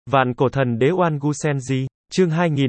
Vạn cổ thần đế Oan Gu Senji, chương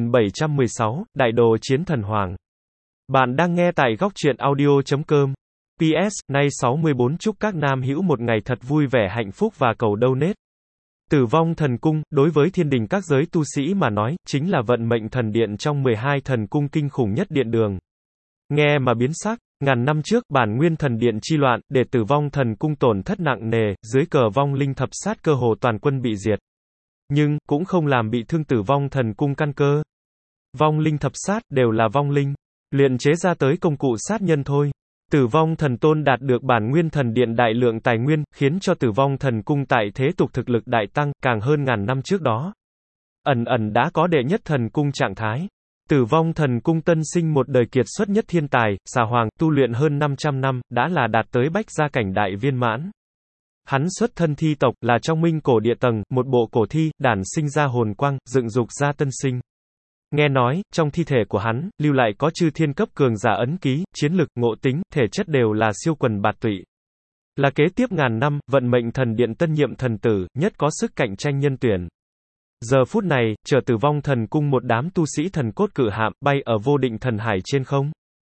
2716, Đại đồ chiến thần hoàng. Bạn đang nghe tại góc truyện audio.com. PS, nay 64 chúc các nam hữu một ngày thật vui vẻ hạnh phúc và cầu donate. Tử vong thần cung, đối với thiên đình các giới tu sĩ mà nói, chính là vận mệnh thần điện trong 12 thần cung kinh khủng nhất điện đường. Nghe mà biến sắc, ngàn năm trước, bản nguyên thần điện chi loạn, để tử vong thần cung tổn thất nặng nề, dưới cờ vong linh thập sát cơ hồ toàn quân bị diệt. Nhưng, cũng không làm bị thương tử vong thần cung căn cơ. Vong linh thập sát, đều là vong linh. Luyện chế ra tới công cụ sát nhân thôi. Tử vong thần tôn đạt được bản nguyên thần điện đại lượng tài nguyên, khiến cho tử vong thần cung tại thế tục thực lực đại tăng, càng hơn ngàn năm trước đó. Ẩn đã có đệ nhất thần cung trạng thái. Tử vong thần cung tân sinh một đời kiệt xuất nhất thiên tài, Xà Hoàng, tu luyện hơn 500 năm, đã là đạt tới bách gia cảnh đại viên mãn. Hắn xuất thân thi tộc, là trong minh cổ địa tầng, một bộ cổ thi, đản sinh ra hồn quang, dựng dục ra tân sinh. Nghe nói, trong thi thể của hắn, lưu lại có chư thiên cấp cường giả ấn ký, chiến lực, ngộ tính, thể chất đều là siêu quần bạt tụy. Là kế tiếp ngàn năm, vận mệnh thần điện tân nhiệm thần tử, nhất có sức cạnh tranh nhân tuyển. Giờ phút này, chờ tử vong thần cung một đám tu sĩ thần cốt cử hạm, bay ở vô định thần hải trên không.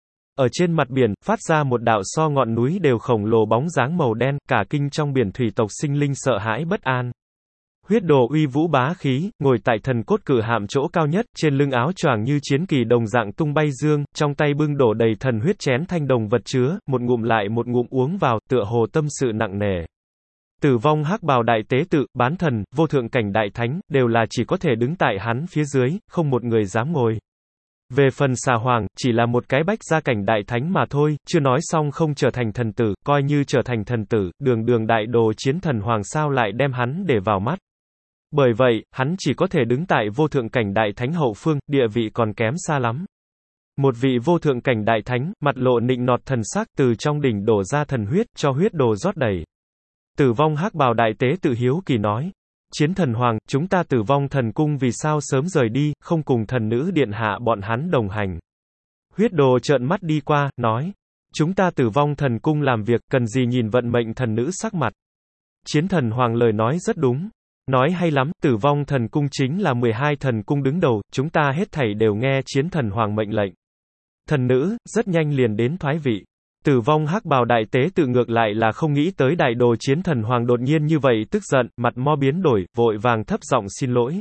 Ở trên mặt biển, phát ra một đạo so ngọn núi đều khổng lồ bóng dáng màu đen, cả kinh trong biển thủy tộc sinh linh sợ hãi bất an. Huyết đồ uy vũ bá khí, ngồi tại thần cốt cử hạm chỗ cao nhất, trên lưng áo choàng như chiến kỳ đồng dạng tung bay dương, trong tay bưng đổ đầy thần huyết chén thanh đồng vật chứa, một ngụm lại một ngụm uống vào, tựa hồ tâm sự nặng nề. Tử vong hắc bào đại tế tự, bán thần, vô thượng cảnh đại thánh, đều là chỉ có thể đứng tại hắn phía dưới, không một người dám ngồi. Về phần Xà Hoàng, chỉ là một cái bách gia cảnh đại thánh mà thôi, chưa nói xong không trở thành thần tử, coi như trở thành thần tử, đường đại đồ chiến thần hoàng sao lại đem hắn để vào mắt. Bởi vậy, hắn chỉ có thể đứng tại vô thượng cảnh đại thánh hậu phương, địa vị còn kém xa lắm. Một vị vô thượng cảnh đại thánh, mặt lộ nịnh nọt thần sắc, từ trong đỉnh đổ ra thần huyết, cho huyết đồ rót đầy. Tử vong hắc bào đại tế tự hiếu kỳ nói. Chiến thần hoàng, chúng ta tử vong thần cung vì sao sớm rời đi, không cùng thần nữ điện hạ bọn hắn đồng hành. Huyết đồ trợn mắt đi qua, nói. Chúng ta tử vong thần cung làm việc, cần gì nhìn vận mệnh thần nữ sắc mặt. Chiến thần hoàng lời nói rất đúng. Nói hay lắm, tử vong thần cung chính là 12 thần cung đứng đầu, chúng ta hết thảy đều nghe chiến thần hoàng mệnh lệnh. Thần nữ, rất nhanh liền đến thoái vị. Tử vong hắc bào đại tế tự ngược lại là không nghĩ tới đại đồ chiến thần hoàng đột nhiên như vậy tức giận, mặt mo biến đổi, vội vàng thấp giọng xin lỗi.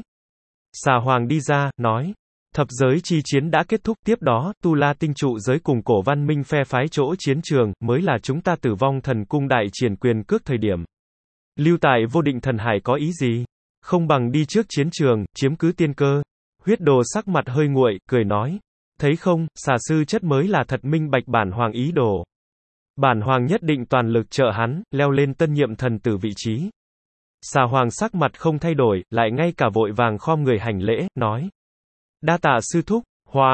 Xà Hoàng đi ra, nói. Thập giới chi chiến đã kết thúc, tiếp đó, Tu La tinh trụ giới cùng cổ văn minh phe phái chỗ chiến trường, mới là chúng ta tử vong thần cung đại triển quyền cước thời điểm. Lưu tại vô định thần hải có ý gì? Không bằng đi trước chiến trường, chiếm cứ tiên cơ. Huyết đồ sắc mặt hơi nguội, cười nói. Thấy không, Xà sư chất mới là thật minh bạch bản hoàng ý đồ. Bản hoàng nhất định toàn lực trợ hắn, leo lên tân nhiệm thần tử vị trí. Xà Hoàng sắc mặt không thay đổi, lại ngay cả vội vàng khom người hành lễ, nói. Đa tạ sư thúc,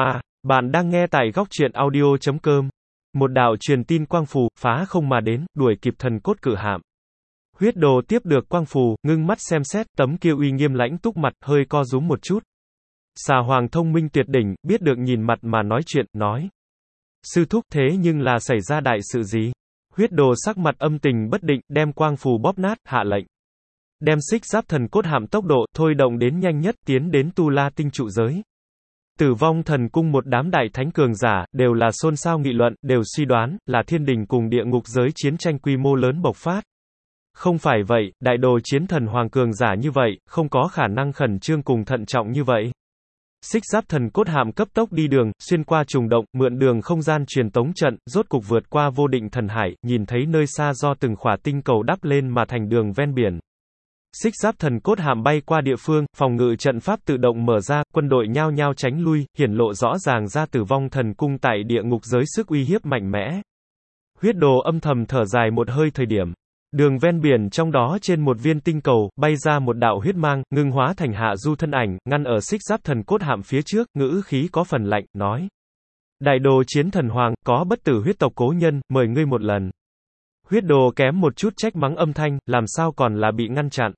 bạn đang nghe tại góc truyện audio.com. Một đạo truyền tin quang phù, phá không mà đến, đuổi kịp thần cốt cử hạm. Huyết đồ tiếp được quang phù, ngưng mắt xem xét, tấm kia uy nghiêm lãnh túc mặt, hơi co rúm một chút. Xà Hoàng thông minh tuyệt đỉnh, biết được nhìn mặt mà nói chuyện, nói. Sư thúc thế nhưng là xảy ra đại sự gì? Huyết đồ sắc mặt âm tình bất định, đem quang phù bóp nát, hạ lệnh. Đem xích giáp thần cốt hạm tốc độ, thôi động đến nhanh nhất, tiến đến Tu La tinh trụ giới. Tử vong thần cung một đám đại thánh cường giả, đều là xôn xao nghị luận, đều suy đoán, là thiên đình cùng địa ngục giới chiến tranh quy mô lớn bộc phát. Không phải vậy, đại đồ chiến thần hoàng cường giả như vậy, không có khả năng khẩn trương cùng thận trọng như vậy. Xích giáp thần cốt hạm cấp tốc đi đường, xuyên qua trùng động, mượn đường không gian truyền tống trận, rốt cục vượt qua vô định thần hải, nhìn thấy nơi xa do từng khỏa tinh cầu đắp lên mà thành đường ven biển. Xích giáp thần cốt hạm bay qua địa phương, phòng ngự trận pháp tự động mở ra, quân đội nhao nhao tránh lui, hiển lộ rõ ràng ra tử vong thần cung tại địa ngục giới sức uy hiếp mạnh mẽ. Huyết đồ âm thầm thở dài một hơi thời điểm. Đường ven biển trong đó trên một viên tinh cầu, bay ra một đạo huyết mang, ngưng hóa thành Hạ Du thân ảnh, ngăn ở xích giáp thần cốt hạm phía trước, ngữ khí có phần lạnh, nói. Đại đồ chiến thần hoàng, có bất tử huyết tộc cố nhân, mời ngươi một lần. Huyết đồ kém một chút trách mắng âm thanh, làm sao còn là bị ngăn chặn.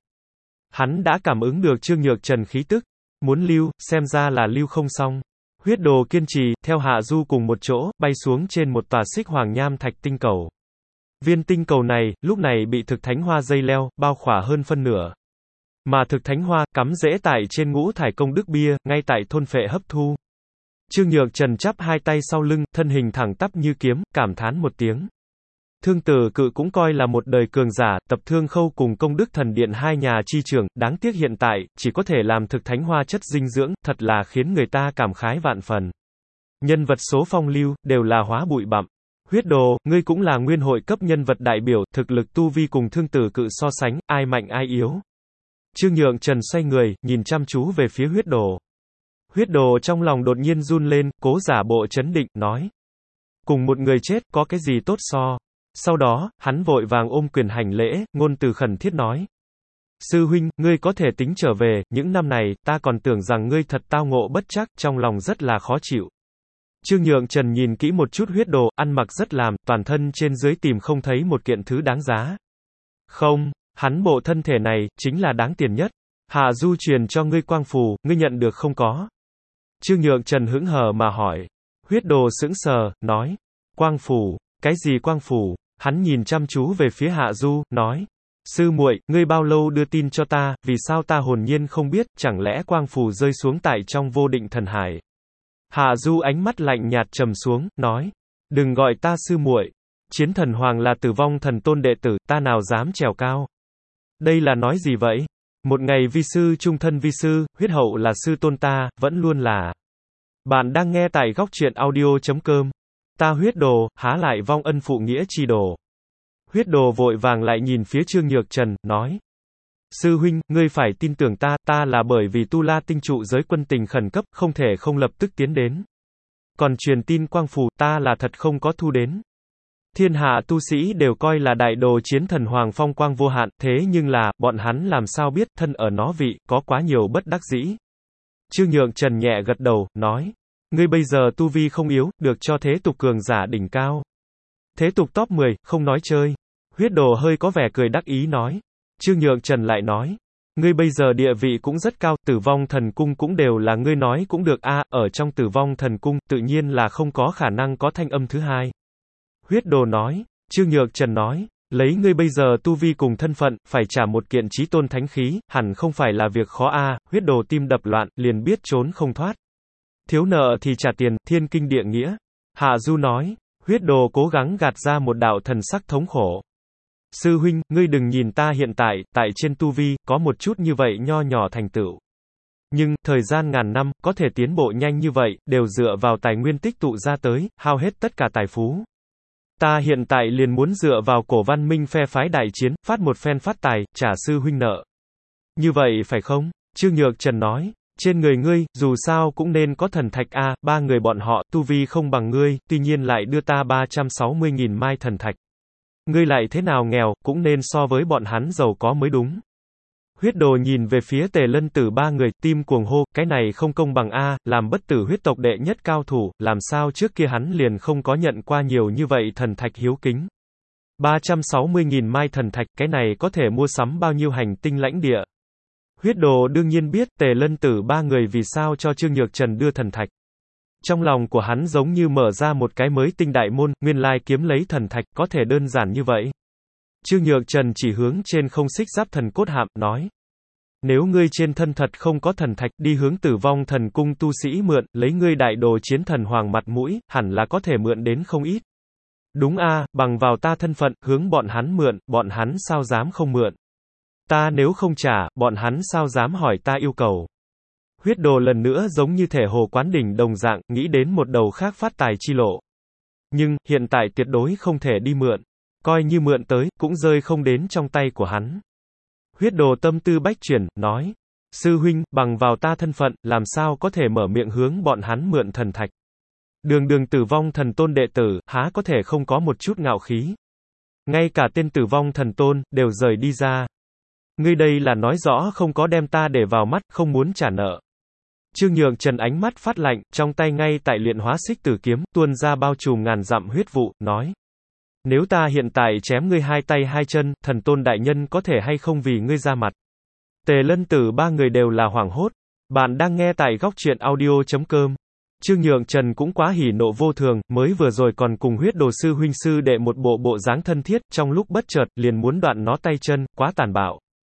Hắn đã cảm ứng được Trương Nhược Trần khí tức. Muốn lưu, xem ra là lưu không xong. Huyết đồ kiên trì, theo Hạ Du cùng một chỗ, bay xuống trên một tòa xích hoàng nham thạch tinh cầu. Viên tinh cầu này, lúc này bị thực thánh hoa dây leo, bao khỏa hơn phân nửa. Mà thực thánh hoa, cắm rễ tại trên ngũ thải công đức bia, ngay tại thôn phệ hấp thu. Trương Nhược Trần chắp hai tay sau lưng, thân hình thẳng tắp như kiếm, cảm thán một tiếng. Thương Tử Cự cũng coi là một đời cường giả, tập Thương Khâu cùng Công Đức Thần Điện hai nhà chi trưởng, đáng tiếc hiện tại, chỉ có thể làm thực thánh hoa chất dinh dưỡng, thật là khiến người ta cảm khái vạn phần. Nhân vật số phong lưu, đều là hóa bụi bặm. Huyết Đồ, ngươi cũng là nguyên hội cấp nhân vật đại biểu, thực lực tu vi cùng Thương Tử Cự so sánh, ai mạnh ai yếu. Trương Nhượng Trần xoay người, nhìn chăm chú về phía Huyết Đồ. Huyết Đồ trong lòng đột nhiên run lên, cố giả bộ trấn định, nói. Cùng một người chết, có cái gì tốt so. Sau đó, hắn vội vàng ôm quyền hành lễ, ngôn từ khẩn thiết nói. Sư huynh, ngươi có thể tính trở về, những năm này, ta còn tưởng rằng ngươi thật tao ngộ bất trắc, trong lòng rất là khó chịu. Trương Nhượng Trần nhìn kỹ một chút Huyết Đồ, ăn mặc rất làm, toàn thân trên dưới tìm không thấy một kiện thứ đáng giá. Không, hắn bộ thân thể này, chính là đáng tiền nhất. Hạ Du truyền cho ngươi quang phù, ngươi nhận được không có? Trương Nhượng Trần hững hờ mà hỏi. Huyết Đồ sững sờ, nói. Quang phù, cái gì quang phù? Hắn nhìn chăm chú về phía Hạ Du, nói. Sư muội, ngươi bao lâu đưa tin cho ta, vì sao ta hồn nhiên không biết, chẳng lẽ quang phù rơi xuống tại trong vô định thần hải? Hạ Du ánh mắt lạnh nhạt trầm xuống, nói. Đừng gọi ta sư muội. Chiến thần hoàng là Tử Vong Thần Tôn đệ tử, ta nào dám trèo cao. Đây là nói gì vậy? Một ngày vi sư trung thân vi sư, huyết hậu là sư tôn ta, vẫn luôn là. Bạn đang nghe tại góc truyện audio.com. Ta Huyết Đồ, há lại vong ân phụ nghĩa chi đồ. Huyết Đồ vội vàng lại nhìn phía Trương Nhược Trần, nói. Sư huynh, ngươi phải tin tưởng ta, ta là bởi vì Tu La tinh trụ giới quân tình khẩn cấp, không thể không lập tức tiến đến. Còn truyền tin quang phù, ta là thật không có thu đến. Thiên hạ tu sĩ đều coi là đại đồ chiến thần hoàng phong quang vô hạn, thế nhưng là, bọn hắn làm sao biết, thân ở nó vị, có quá nhiều bất đắc dĩ. Trương Nhượng Trần nhẹ gật đầu, nói. Ngươi bây giờ tu vi không yếu, được cho thế tục cường giả đỉnh cao. Thế tục top 10, không nói chơi. Huyết Đồ hơi có vẻ cười đắc ý nói. Trương Nhượng Trần lại nói. Ngươi bây giờ địa vị cũng rất cao, Tử Vong Thần Cung cũng đều là ngươi nói cũng được a, ở trong Tử Vong Thần Cung, tự nhiên là không có khả năng có thanh âm thứ hai. Huyết Đồ nói. Trương Nhượng Trần nói. Lấy ngươi bây giờ tu vi cùng thân phận, phải trả một kiện chí tôn thánh khí, hẳn không phải là việc khó a. Huyết Đồ tim đập loạn, liền biết trốn không thoát. Thiếu nợ thì trả tiền, thiên kinh địa nghĩa. Hạ Du nói. Huyết Đồ cố gắng gạt ra một đạo thần sắc thống khổ. Sư huynh, ngươi đừng nhìn ta hiện tại, tại trên tu vi, có một chút như vậy nho nhỏ thành tựu. Nhưng, thời gian ngàn năm, có thể tiến bộ nhanh như vậy, đều dựa vào tài nguyên tích tụ ra tới, hao hết tất cả tài phú. Ta hiện tại liền muốn dựa vào cổ văn minh phe phái đại chiến, phát một phen phát tài, trả sư huynh nợ. Như vậy phải không? Trương Nhược Trần nói. Trên người ngươi, dù sao cũng nên có thần thạch a, ba người bọn họ, tu vi không bằng ngươi, tuy nhiên lại đưa ta 360.000 mai thần thạch. Ngươi lại thế nào nghèo, cũng nên so với bọn hắn giàu có mới đúng. Huyết Đồ nhìn về phía Tề Lân Tử ba người, tim cuồng hô, cái này không công bằng a, làm bất tử huyết tộc đệ nhất cao thủ, làm sao trước kia hắn liền không có nhận qua nhiều như vậy thần thạch hiếu kính. 360.000 mai thần thạch, cái này có thể mua sắm bao nhiêu hành tinh lãnh địa. Huyết Đồ đương nhiên biết Tề Lân Tử ba người vì sao cho Trương Nhược Trần đưa thần thạch. Trong lòng của hắn giống như mở ra một cái mới tinh đại môn, nguyên lai kiếm lấy thần thạch, có thể đơn giản như vậy. Trương Nhược Trần chỉ hướng trên không xích giáp thần cốt hạm, nói. Nếu ngươi trên thân thật không có thần thạch, đi hướng Tử Vong Thần Cung tu sĩ mượn, lấy ngươi đại đồ chiến thần hoàng mặt mũi, hẳn là có thể mượn đến không ít. Đúng a, bằng vào ta thân phận, hướng bọn hắn sao dám không mượn. Ta nếu không trả, bọn hắn sao dám hỏi ta yêu cầu. Huyết Đồ lần nữa giống như thể hồ quán đỉnh đồng dạng, nghĩ đến một đầu khác phát tài chi lộ. Nhưng, hiện tại tuyệt đối không thể đi mượn. Coi như mượn tới, cũng rơi không đến trong tay của hắn. Huyết Đồ tâm tư bách chuyển, nói. Sư huynh, bằng vào ta thân phận, làm sao có thể mở miệng hướng bọn hắn mượn thần thạch. Đường đường Tử Vong Thần Tôn đệ tử, há có thể không có một chút ngạo khí. Ngay cả tên Tử Vong Thần Tôn, đều rời đi ra. Ngươi đây là nói rõ không có đem ta để vào mắt, không muốn trả nợ. Trương Nhượng Trần ánh mắt phát lạnh, trong tay ngay tại luyện hóa xích tử kiếm, tuôn ra bao trùm ngàn dặm huyết vụ, nói. Nếu ta hiện tại chém ngươi hai tay hai chân, thần tôn đại nhân có thể hay không vì ngươi ra mặt. Tề Lân Tử ba người đều là hoảng hốt. Bạn đang nghe tại góc truyện audio.com. Trương Nhượng Trần cũng quá hỉ nộ vô thường, mới vừa rồi còn cùng Huyết Đồ sư huynh sư đệ một bộ dáng thân thiết, trong lúc bất chợt, liền muốn đoạn nó tay chân, quá tàn bạo.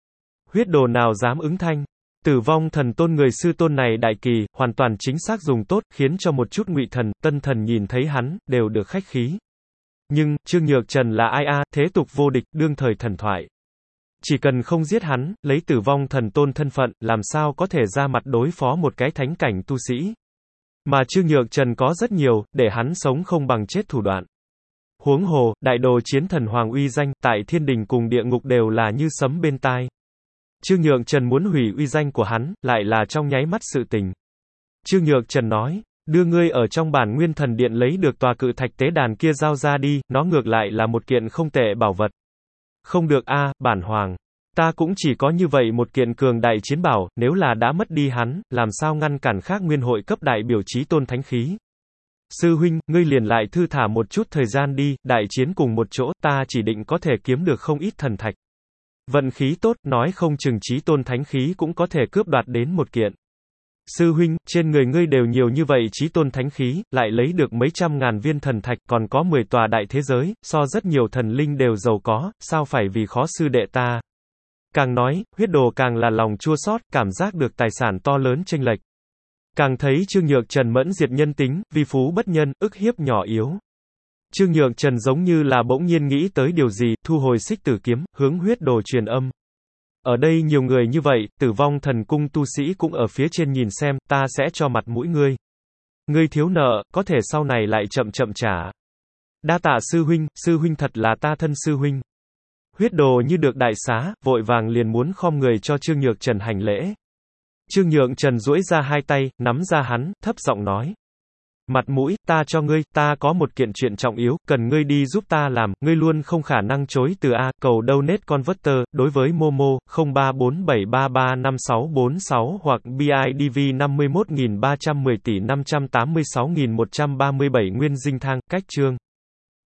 Huyết đồ nào dám ứng thanh. Tử vong thần tôn người sư tôn này đại kỳ, hoàn toàn chính xác dùng tốt, khiến cho một chút ngụy thần, tân thần nhìn thấy hắn, đều được khách khí. Nhưng, Trương Nhược Trần là ai a, thế tục vô địch, đương thời thần thoại. Chỉ cần không giết hắn, lấy tử vong thần tôn thân phận, làm sao có thể ra mặt đối phó một cái thánh cảnh tu sĩ. Mà Trương Nhược Trần có rất nhiều, để hắn sống không bằng chết thủ đoạn. Huống hồ, đại đồ chiến thần hoàng uy danh, tại thiên đình cùng địa ngục đều là như sấm bên tai. Trương Nhược Trần muốn hủy uy danh của hắn, lại là trong nháy mắt sự tình. Trương Nhược Trần nói, đưa ngươi ở trong bản nguyên thần điện lấy được tòa cự thạch tế đàn kia giao ra đi, nó ngược lại là một kiện không tệ bảo vật. Không được a, bản hoàng. Ta cũng chỉ có như vậy một kiện cường đại chiến bảo, nếu là đã mất đi hắn, làm sao ngăn cản khác nguyên hội cấp đại biểu chí tôn thánh khí. Sư huynh, ngươi liền lại thư thả một chút thời gian đi, đại chiến cùng một chỗ, ta chỉ định có thể kiếm được không ít thần thạch. Vận khí tốt, nói không chừng chí tôn thánh khí cũng có thể cướp đoạt đến một kiện. Sư huynh, trên người ngươi đều nhiều như vậy chí tôn thánh khí, lại lấy được mấy trăm ngàn viên thần thạch, còn có 10 tòa đại thế giới, so rất nhiều thần linh đều giàu có, sao phải vì khó sư đệ ta. Càng nói, huyết đồ càng là lòng chua xót, cảm giác được tài sản to lớn chênh lệch. Càng thấy Trương Nhược Trần mẫn diệt nhân tính, vi phú bất nhân, ức hiếp nhỏ yếu. Trương Nhược Trần giống như là bỗng nhiên nghĩ tới điều gì, thu hồi xích tử kiếm, hướng huyết đồ truyền âm. Ở đây nhiều người như vậy, tử vong thần cung tu sĩ cũng ở phía trên nhìn xem, ta sẽ cho mặt mũi ngươi. Ngươi thiếu nợ, có thể sau này lại chậm chậm trả. Đa tạ sư huynh thật là ta thân sư huynh. Huyết đồ như được đại xá, vội vàng liền muốn khom người cho Trương Nhược Trần hành lễ. Trương Nhược Trần duỗi ra hai tay, nắm ra hắn, thấp giọng nói. Mặt mũi, ta cho ngươi, ta có một kiện chuyện trọng yếu, cần ngươi đi giúp ta làm, ngươi luôn không khả năng chối từ a, cầu donate converter, đối với Momo, 0347335646 hoặc BIDV 51.310 tỷ 586.137 nguyên dinh thang, cách chương.